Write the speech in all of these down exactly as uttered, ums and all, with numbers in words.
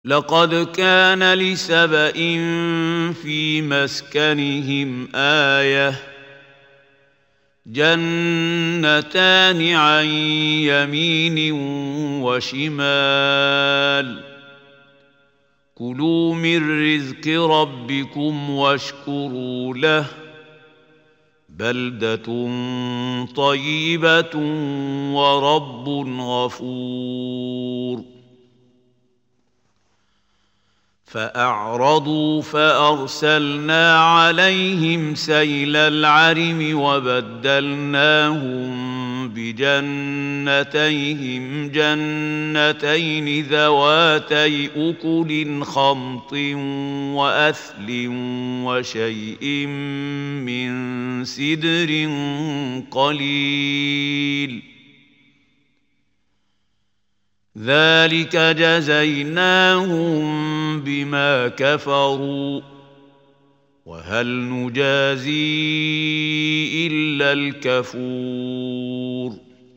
لقد كان لسبإ في مسكنهم آية جنتان عن يمين وشمال كلوا من رزق ربكم واشكروا له بلدة طيبة ورب غفور فأعرضوا فأرسلنا عليهم سيل العرم وبدلناهم بجنتيهم جنتين ذواتي أكل خمط وأثل وشيء من سدر قليل ذلك جزيناهم بما كفروا وهل نجازي إلا الكفور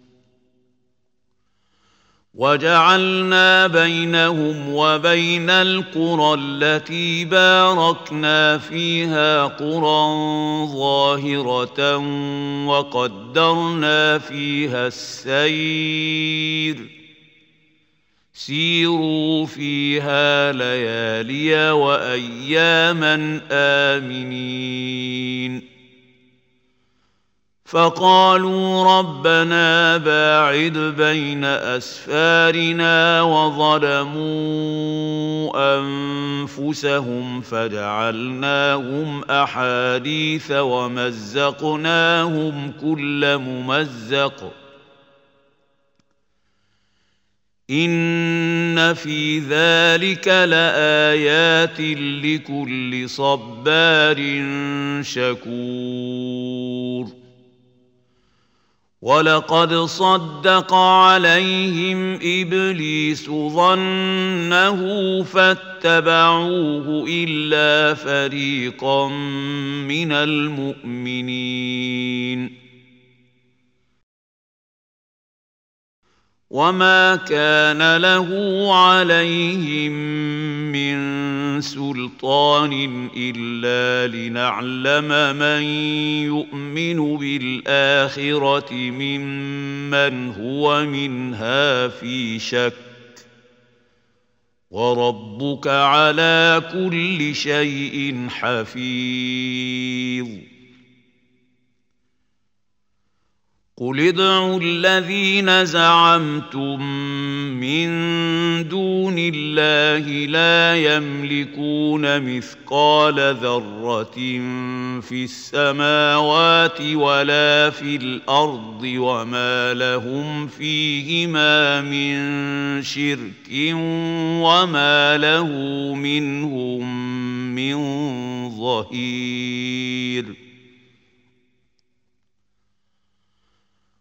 وجعلنا بينهم وبين القرى التي باركنا فيها قرى ظاهرة وقدرنا فيها السير سيروا فيها ليالي وأياما آمنين فقالوا ربنا باعد بين أسفارنا وظلموا أنفسهم فجعلناهم أحاديث ومزقناهم كل ممزق إن في ذلك لآيات لكل صبار شكور ولقد صدق عليهم إبليس ظنه فاتبعوه إلا فريقا من المؤمنين وما كان له عليهم من سلطان إلا لنعلم من يؤمن بالآخرة ممن هو منها في شك وربك على كل شيء حفيظ قل ادعوا الذين زعمتم من دون الله لا يملكون مثقال ذرة في السماوات ولا في الأرض وما لهم فيهما من شرك وما له منهم من ظهير